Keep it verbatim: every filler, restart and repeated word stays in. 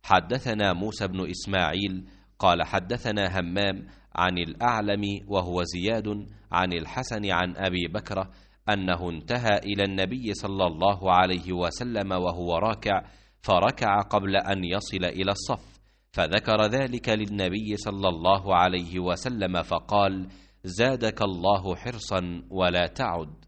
حدثنا موسى بن إسماعيل قال حدثنا همام عن الأعلم وهو زياد عن الحسن عن أبي بكرة أنه انتهى إلى النبي صلى الله عليه وسلم وهو راكع، فركع قبل أن يصل إلى الصف، فذكر ذلك للنبي صلى الله عليه وسلم فقال: زادك الله حرصا ولا تعد.